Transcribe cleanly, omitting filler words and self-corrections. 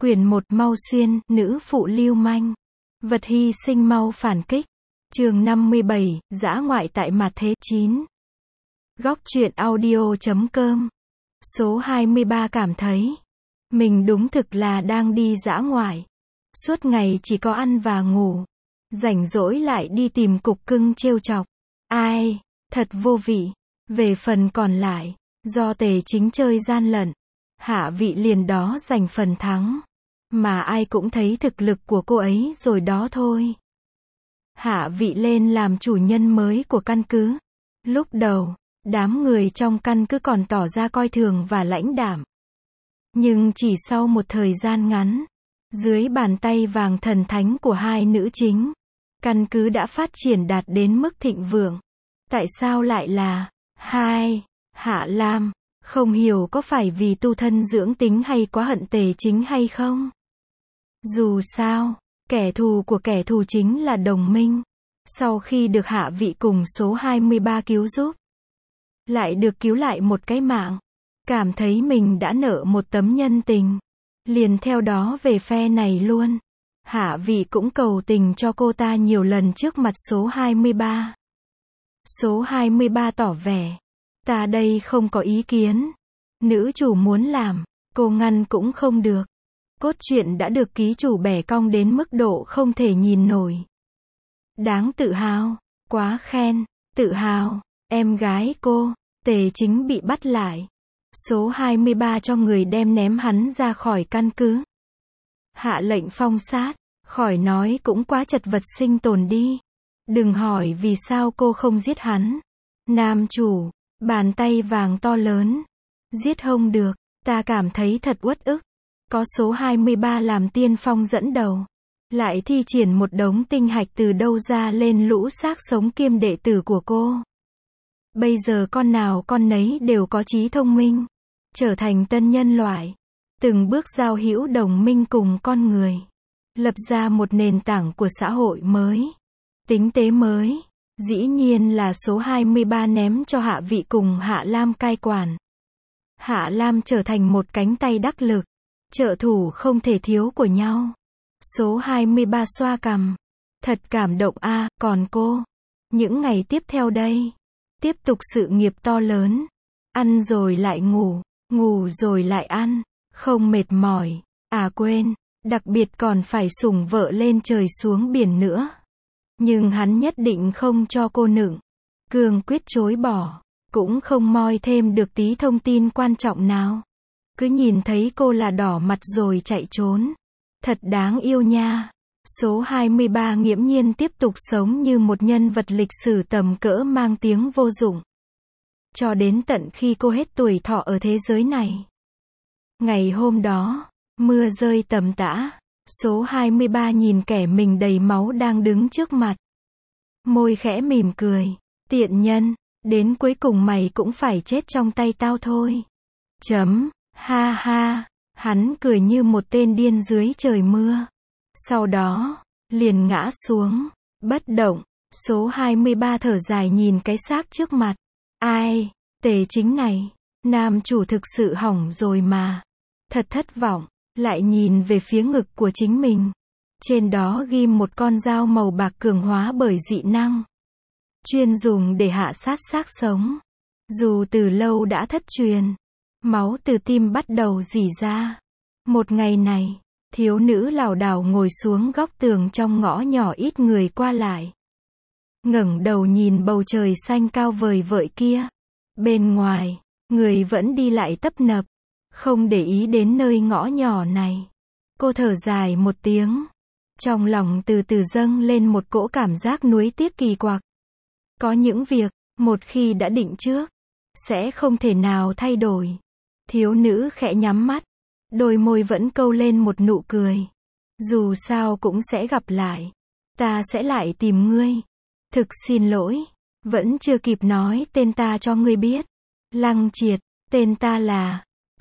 Quyển 1 Mau Xuyên, nữ phụ lưu manh. Vật hy sinh mau phản kích. Chương 57, dã ngoại tại mặt thế 9. Góc truyện audio.com. Số 23 cảm thấy mình đúng thực là đang đi dã ngoại. Suốt ngày chỉ có ăn và ngủ. Rảnh rỗi lại đi tìm cục cưng trêu chọc. Ai, thật vô vị. Về phần còn lại, do Tề Chính chơi gian lận, Hạ Vị liền đó giành phần thắng. Mà ai cũng thấy thực lực của cô ấy rồi đó thôi. Hạ Vị lên làm chủ nhân mới của căn cứ. Lúc đầu, đám người trong căn cứ còn tỏ ra coi thường và lãnh đạm. Nhưng chỉ sau một thời gian ngắn, dưới bàn tay vàng thần thánh của hai nữ chính, căn cứ đã phát triển đạt đến mức thịnh vượng. Tại sao lại là Hạ Lam? Không hiểu có phải vì tu thân dưỡng tính hay quá hận Tề Chính hay không? Dù sao, kẻ thù của kẻ thù chính là đồng minh. Sau khi được Hạ Vị cùng số 23 cứu giúp, lại được cứu lại một cái mạng, cảm thấy mình đã nợ một tấm nhân tình, liền theo đó về phe này luôn. Hạ Vị cũng cầu tình cho cô ta nhiều lần trước mặt số 23. Số 23 tỏ vẻ, ta đây không có ý kiến. Nữ chủ muốn làm, cô ngăn cũng không được. Cốt truyện đã được ký chủ bẻ cong đến mức độ không thể nhìn nổi. Đáng tự hào, quá khen, tự hào, em gái cô. Tề Chính bị bắt lại. Số 23 cho người đem ném hắn ra khỏi căn cứ. Hạ lệnh phong sát, khỏi nói cũng quá chật vật sinh tồn đi. Đừng hỏi vì sao cô không giết hắn. Nam chủ, bàn tay vàng to lớn. Giết không được, ta cảm thấy thật uất ức. Có số 23 làm tiên phong dẫn đầu. Lại thi triển một đống tinh hạch từ đâu ra lên lũ xác sống kiêm đệ tử của cô. Bây giờ con nào con nấy đều có trí thông minh. Trở thành tân nhân loại. Từng bước giao hữu đồng minh cùng con người. Lập ra một nền tảng của xã hội mới. Tính tế mới. Dĩ nhiên là số 23 ném cho Hạ Vị cùng Hạ Lam cai quản. Hạ Lam trở thành một cánh tay đắc lực. Trợ thủ không thể thiếu của nhau. Số 23 xoa cằm. Thật cảm động a, còn cô. Những ngày tiếp theo đây. Tiếp tục sự nghiệp to lớn. Ăn rồi lại ngủ. Ngủ rồi lại ăn. Không mệt mỏi. À quên. Đặc biệt còn phải sủng vợ lên trời xuống biển nữa. Nhưng hắn nhất định không cho cô nựng. Cương quyết chối bỏ. Cũng không moi thêm được tí thông tin quan trọng nào. Cứ nhìn thấy cô là đỏ mặt rồi chạy trốn. Thật đáng yêu nha. Số 23 nghiễm nhiên tiếp tục sống như một nhân vật lịch sử tầm cỡ mang tiếng vô dụng. Cho đến tận khi cô hết tuổi thọ ở thế giới này. Ngày hôm đó, mưa rơi tầm tã. Số 23 nhìn kẻ mình đầy máu đang đứng trước mặt. Môi khẽ mỉm cười. Tiện nhân, đến cuối cùng mày cũng phải chết trong tay tao thôi. Ha ha, hắn cười như một tên điên dưới trời mưa. Sau đó, liền ngã xuống, bất động. Số 23 thở dài nhìn cái xác trước mặt. Ai, Tề Chính này, nam chủ thực sự hỏng rồi mà. Thật thất vọng, lại nhìn về phía ngực của chính mình. Trên đó ghim một con dao màu bạc cường hóa bởi dị năng. Chuyên dùng để hạ sát xác sống. Dù từ lâu đã thất truyền. Máu từ tim bắt đầu rỉ ra. Một ngày này, thiếu nữ lảo đảo ngồi xuống góc tường trong ngõ nhỏ ít người qua lại. Ngẩng đầu nhìn bầu trời xanh cao vời vợi kia. Bên ngoài, người vẫn đi lại tấp nập. Không để ý đến nơi ngõ nhỏ này. Cô thở dài một tiếng. Trong lòng từ từ dâng lên một cỗ cảm giác nuối tiếc kỳ quặc. Có những việc, một khi đã định trước, sẽ không thể nào thay đổi. Thiếu nữ khẽ nhắm mắt. Đôi môi vẫn câu lên một nụ cười. Dù sao cũng sẽ gặp lại. Ta sẽ lại tìm ngươi. Thực xin lỗi. Vẫn chưa kịp nói tên ta cho ngươi biết. Lăng Triệt. Tên ta là.